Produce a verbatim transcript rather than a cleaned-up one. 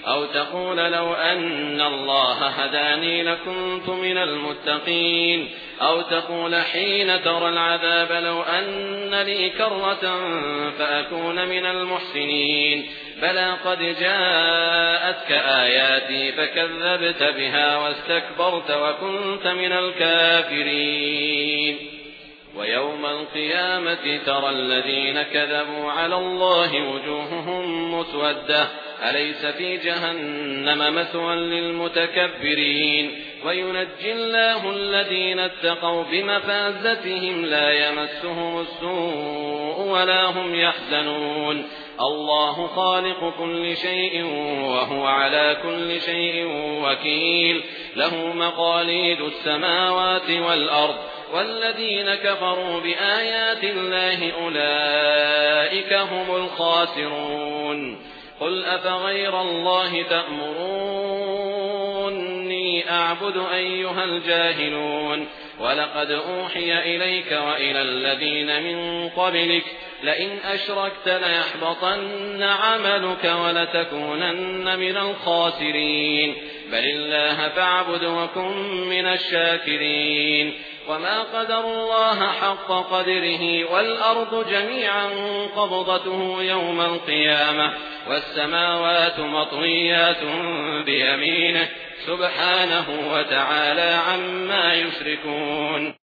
أو تقول لو أن الله هداني لكنت من المتقين أو تقول حين ترى العذاب لو أن لي كرة فأكون من المحسنين بلى قد جاءتك آياتي فكذبت بها واستكبرت وكنت من الكافرين ويوم القيامة ترى الذين كذبوا على الله وجوههم مسودة أليس في جهنم مثوى للمتكبرين وينجي الله الذين اتقوا بمفازتهم لا يمسهم السوء ولا هم يحزنون الله خالق كل شيء وهو على كل شيء وكيل له مقاليد السماوات والأرض والذين كفروا بآيات الله أولئك هم الخاسرون قل أفغير الله تأمروني أعبد أيها الجاهلون ولقد أوحي إليك وإلى الذين من قبلك لئن أشركت ليحبطن عملك ولتكونن من الخاسرين بل الله فاعبد وكن من الشاكرين وما قدر الله حق قدره والأرض جميعا قبضته يوم القيامة والسماوات مطويات بيمينه سبحانه وتعالى عما يشركون.